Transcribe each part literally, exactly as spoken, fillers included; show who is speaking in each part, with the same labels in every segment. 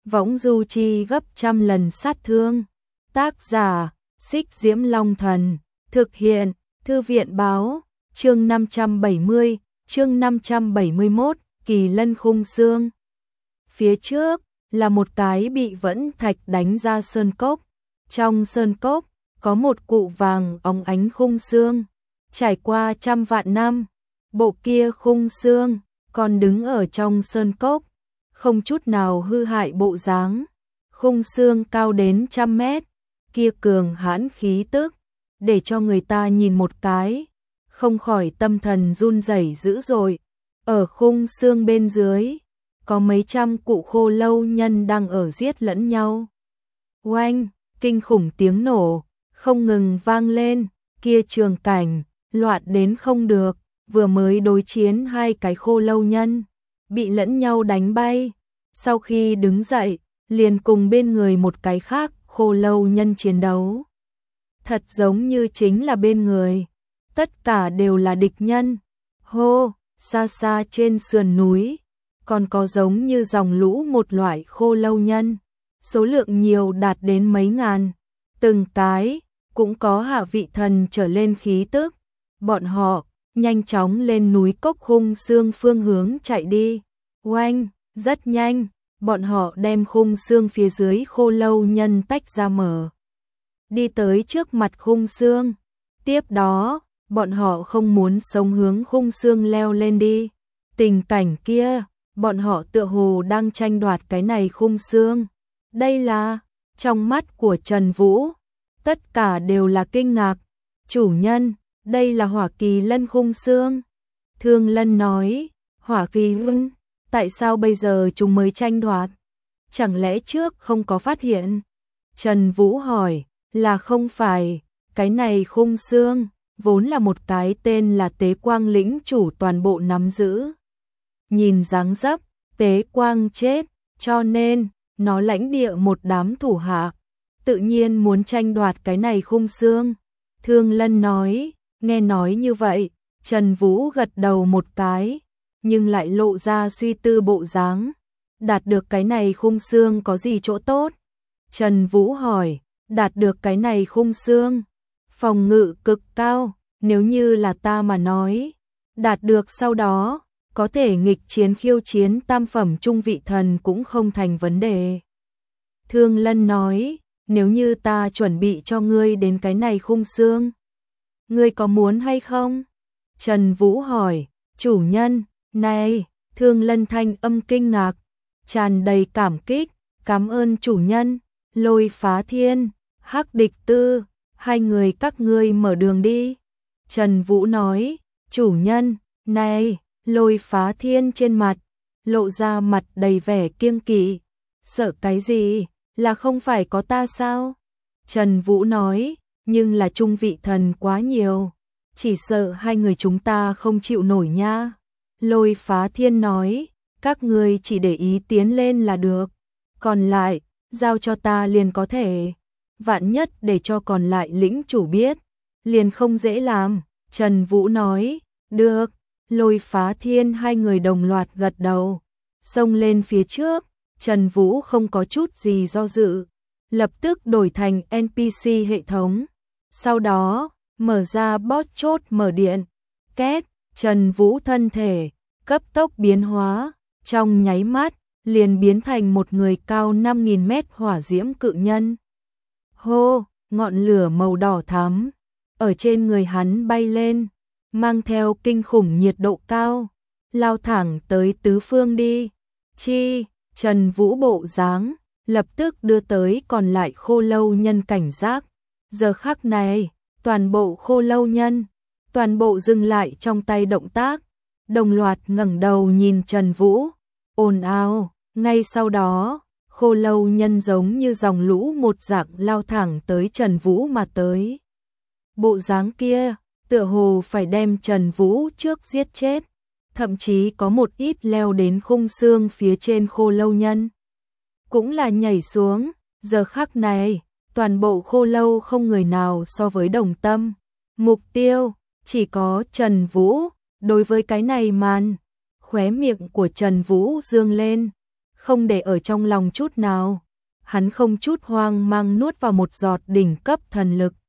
Speaker 1: võng du chi gấp trăm lần sát thương. Tác giả, Xích Diễm Long Thần, thực hiện, Thư viện báo, chương năm trăm bảy mươi, chương năm trăm bảy mươi mốt, Kỳ Lân khung xương. Phía trước là một cái bị vẫn thạch đánh ra sơn cốc. Trong sơn cốc có một cụ vàng óng ánh khung xương, trải qua trăm vạn năm, bộ kia khung xương còn đứng ở trong sơn cốc, không chút nào hư hại bộ dáng. Khung xương cao đến trăm mét, kia cường hãn khí tức, để cho người ta nhìn một cái, không khỏi tâm thần run rẩy dữ dội. Ở khung xương bên dưới, có mấy trăm cụ khô lâu nhân đang ở giết lẫn nhau. Oanh, kinh khủng tiếng nổ, không ngừng vang lên, kia trường cảnh, loạn đến không được, vừa mới đối chiến hai cái khô lâu nhân, bị lẫn nhau đánh bay. Sau khi đứng dậy, liền cùng bên người một cái khác khô lâu nhân chiến đấu. Thật giống như chính là bên người, tất cả đều là địch nhân. Hô, xa xa trên sườn núi, còn có giống như dòng lũ một loại khô lâu nhân, số lượng nhiều đạt đến mấy ngàn, từng cái cũng có hạ vị thần trở lên khí tức. Bọn họ nhanh chóng lên núi cốc khung xương phương hướng chạy đi. Oanh, rất nhanh, bọn họ đem khung xương phía dưới khô lâu nhân tách ra mở, đi tới trước mặt khung xương. Tiếp đó, bọn họ không muốn sống hướng khung xương leo lên đi. Tình cảnh kia, bọn họ tựa hồ đang tranh đoạt cái này khung xương. Đây là, trong mắt của Trần Vũ, tất cả đều là kinh ngạc. Chủ nhân, đây là Hỏa Kỳ Lân khung xương. Thương Lân nói, Hỏa Kỳ Lân, tại sao bây giờ chúng mới tranh đoạt? Chẳng lẽ trước không có phát hiện? Trần Vũ hỏi, là không phải, cái này khung xương vốn là một cái tên là Tế Quang lĩnh chủ toàn bộ nắm giữ. Nhìn dáng dấp, Tế Quang chết, cho nên nó lãnh địa một đám thủ hạ, tự nhiên muốn tranh đoạt cái này khung xương. Thương Lân nói, nghe nói như vậy, Trần Vũ gật đầu một cái, nhưng lại lộ ra suy tư bộ dáng. Đạt được cái này khung xương có gì chỗ tốt? Trần Vũ hỏi, đạt được cái này khung xương, phòng ngự cực cao, nếu như là ta mà nói, đạt được sau đó, có thể nghịch chiến khiêu chiến tam phẩm trung vị thần cũng không thành vấn đề. Thương Lân nói, nếu như ta chuẩn bị cho ngươi đến cái này khung xương, ngươi có muốn hay không? Trần Vũ hỏi, chủ nhân, này, Thương Lân thanh âm kinh ngạc, tràn đầy cảm kích, cảm ơn chủ nhân. Lôi Phá Thiên, Hắc Địch Tư, hai người các ngươi mở đường đi. Trần Vũ nói, chủ nhân, này, Lôi Phá Thiên trên mặt, lộ ra mặt đầy vẻ kiêng kỵ. Sợ cái gì, là không phải có ta sao? Trần Vũ nói, nhưng là trung vị thần quá nhiều, chỉ sợ hai người chúng ta không chịu nổi nha. Lôi Phá Thiên nói, các ngươi chỉ để ý tiến lên là được, còn lại, giao cho ta liền có thể. Vạn nhất để cho còn lại lĩnh chủ biết, liền không dễ làm. Trần Vũ nói, được. Lôi Phá Thiên hai người đồng loạt gật đầu, xông lên phía trước. Trần Vũ không có chút gì do dự, lập tức đổi thành en pê xê hệ thống. Sau đó, mở ra boss chốt mở điện. Két, Trần Vũ thân thể cấp tốc biến hóa, trong nháy mắt liền biến thành một người cao năm nghìn mét hỏa diễm cự nhân. Hô, ngọn lửa màu đỏ thắm ở trên người hắn bay lên, mang theo kinh khủng nhiệt độ cao, lao thẳng tới tứ phương đi. Chi, Trần Vũ bộ dáng lập tức đưa tới còn lại khô lâu nhân cảnh giác. Giờ khắc này, toàn bộ khô lâu nhân, toàn bộ dừng lại trong tay động tác, đồng loạt ngẩng đầu nhìn Trần Vũ, ồn ào. Ngay sau đó, khô lâu nhân giống như dòng lũ một dạng lao thẳng tới Trần Vũ mà tới. Bộ dáng kia, tựa hồ phải đem Trần Vũ trước giết chết, thậm chí có một ít leo đến khung xương phía trên khô lâu nhân, cũng là nhảy xuống. Giờ khắc này, toàn bộ khô lâu không người nào so với đồng tâm. Mục tiêu, chỉ có Trần Vũ. Đối với cái này màn, khóe miệng của Trần Vũ dương lên. không để ở trong lòng chút nào. Hắn không chút hoang mang nuốt vào một giọt đỉnh cấp thần lực.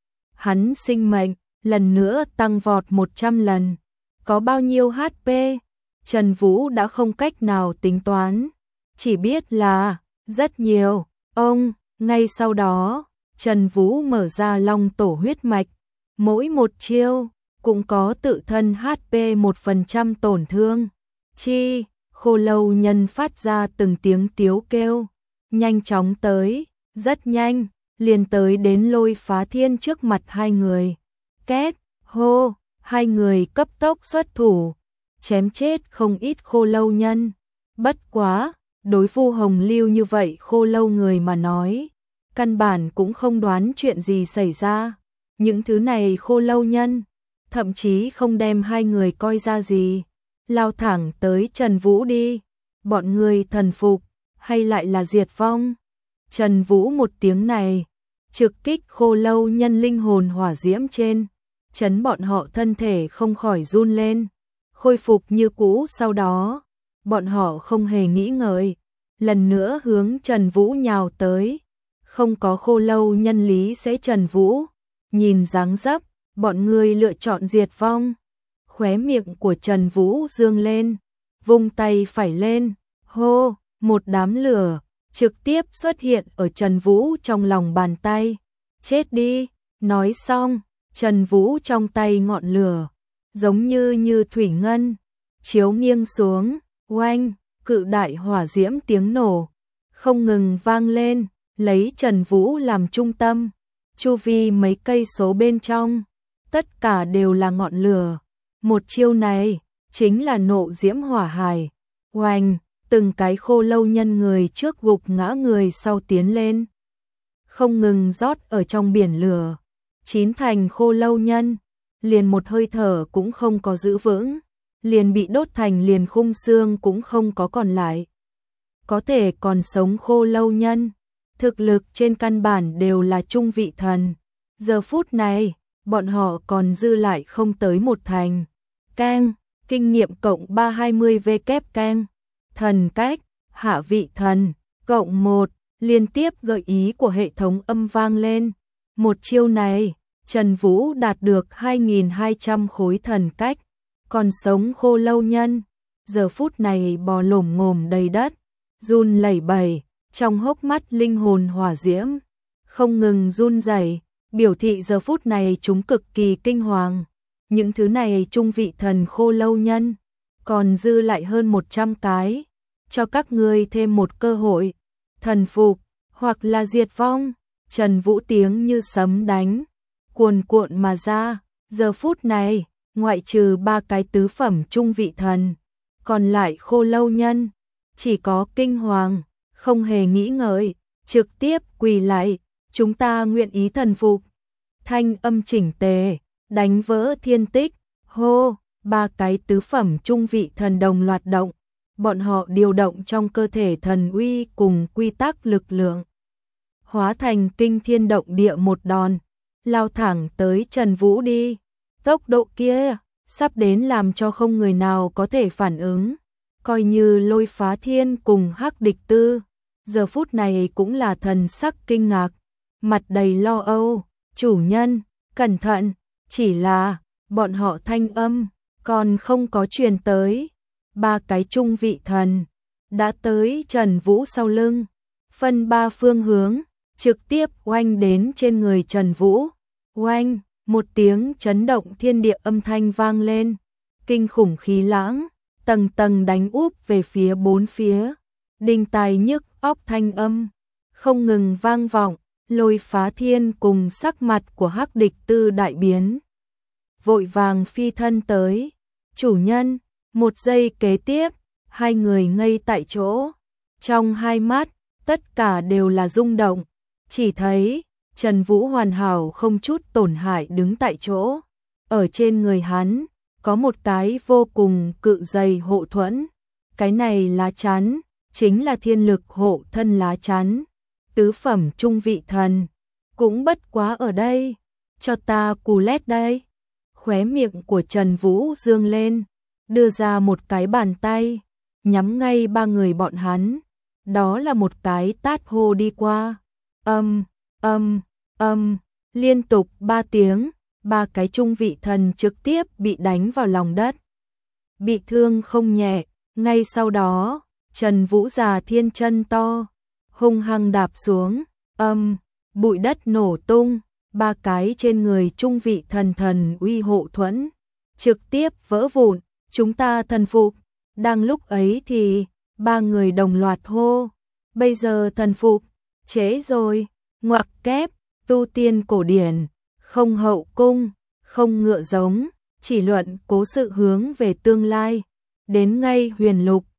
Speaker 1: Hắn sinh mệnh, lần nữa tăng vọt một trăm lần. Có bao nhiêu hát pê? Trần Vũ đã không cách nào tính toán. Chỉ biết là, rất nhiều. Ông, ngay sau đó, Trần Vũ mở ra long tổ huyết mạch. Mỗi một chiêu, cũng có tự thân hát pê một phần trăm tổn thương. Chi, Khô Lâu Nhân phát ra từng tiếng tiếu kêu. Nhanh chóng tới, rất nhanh, liền tới đến Lôi Phá Thiên trước mặt hai người. Két, hô, hai người cấp tốc xuất thủ, chém chết không ít Khô Lâu Nhân. Bất quá, đối Vu Hồng Lưu như vậy Khô Lâu người mà nói, căn bản cũng không đoán chuyện gì xảy ra. Những thứ này Khô Lâu Nhân, thậm chí không đem hai người coi ra gì. Lao thẳng tới Trần Vũ đi, bọn người thần phục, hay lại là diệt vong. Trần Vũ một tiếng này, trực kích Khô Lâu Nhân linh hồn hỏa diễm trên, chấn bọn họ thân thể không khỏi run lên, khôi phục như cũ. Sau đó, bọn họ không hề nghĩ ngợi, lần nữa hướng Trần Vũ nhào tới. Không có Khô Lâu Nhân lý sẽ Trần Vũ, nhìn dáng dấp, bọn người lựa chọn diệt vong. Khóe miệng của Trần Vũ dương lên, vung tay phải lên, hô, một đám lửa trực tiếp xuất hiện ở Trần Vũ trong lòng bàn tay. Chết đi, nói xong, Trần Vũ trong tay ngọn lửa, giống như như thủy ngân, chiếu nghiêng xuống, oanh, cự đại hỏa diễm tiếng nổ, không ngừng vang lên, lấy Trần Vũ làm trung tâm, chu vi mấy cây số bên trong, tất cả đều là ngọn lửa. Một chiêu này, chính là nộ diễm hỏa hải, oanh, từng cái Khô Lâu Nhân người trước gục ngã người sau tiến lên. Không ngừng rót ở trong biển lửa, chín thành Khô Lâu Nhân, liền một hơi thở cũng không có giữ vững, liền bị đốt thành liền khung xương cũng không có còn lại. Có thể còn sống Khô Lâu Nhân, thực lực trên căn bản đều là trung vị thần. Giờ phút này, bọn họ còn dư lại không tới một thành. Keng, kinh nghiệm cộng ba trăm hai mươi V kép keng. Thần cách, hạ vị thần, cộng một, liên tiếp gợi ý của hệ thống âm vang lên. Một chiêu này, Trần Vũ đạt được hai nghìn hai trăm khối thần cách. Còn sống Khô Lâu Nhân, giờ phút này bò lổm ngổm đầy đất, run lẩy bẩy, trong hốc mắt linh hồn hỏa diễm, không ngừng run rẩy, biểu thị giờ phút này chúng cực kỳ kinh hoàng. Những thứ này trung vị thần Khô Lâu Nhân, còn dư lại hơn một trăm cái, cho các ngươi thêm một cơ hội, thần phục, hoặc là diệt vong. Trần Vũ tiếng như sấm đánh, cuồn cuộn mà ra, giờ phút này, ngoại trừ ba cái tứ phẩm trung vị thần, còn lại Khô Lâu Nhân, chỉ có kinh hoàng, không hề nghĩ ngợi, trực tiếp quỳ lại, chúng ta nguyện ý thần phục. Thanh âm chỉnh tề, đánh vỡ thiên tích, hô, ba cái tứ phẩm trung vị thần đồng loạt động, bọn họ điều động trong cơ thể thần uy cùng quy tắc lực lượng, hóa thành kinh thiên động địa một đòn, lao thẳng tới Trần Vũ đi. Tốc độ kia, sắp đến làm cho không người nào có thể phản ứng, coi như Lôi Phá Thiên cùng Hắc Địch Tư, giờ phút này cũng là thần sắc kinh ngạc, mặt đầy lo âu, chủ nhân, cẩn thận, chỉ là, bọn họ thanh âm, còn không có truyền tới, ba cái trung vị thần, đã tới Trần Vũ sau lưng, phân ba phương hướng, trực tiếp oanh đến trên người Trần Vũ, oanh, một tiếng chấn động thiên địa âm thanh vang lên, kinh khủng khí lãng, tầng tầng đánh úp về phía bốn phía, đinh tai nhức óc thanh âm, không ngừng vang vọng. Lôi Phá Thiên cùng sắc mặt của Hắc Địch Tư đại biến, vội vàng phi thân tới, chủ nhân. Một giây kế tiếp, hai người ngây tại chỗ, trong hai mắt, tất cả đều là rung động, chỉ thấy Trần Vũ hoàn hảo không chút tổn hại đứng tại chỗ, ở trên người hắn, có một cái vô cùng cự dày hộ thuẫn, cái này lá chắn, chính là thiên lực hộ thân lá chắn. Tứ phẩm trung vị thần, cũng bất quá ở đây, cho ta cù lét đây. Khóe miệng của Trần Vũ dương lên, đưa ra một cái bàn tay, nhắm ngay ba người bọn hắn, đó là một cái tát hô đi qua. Âm, âm, âm, liên tục ba tiếng, ba cái trung vị thần trực tiếp bị đánh vào lòng đất. Bị thương không nhẹ, ngay sau đó, Trần Vũ già thiên chân to, hung hăng đạp xuống, âm, bụi đất nổ tung, ba cái trên người trung vị thần thần uy hộ thuẫn, trực tiếp vỡ vụn, chúng ta thần phục. Đang lúc ấy thì, ba người đồng loạt hô, bây giờ thần phục, trễ rồi, ngoặc kép, tu tiên cổ điển, không hậu cung, không ngựa giống, chỉ luận cố sự hướng về tương lai, đến ngay huyền lục,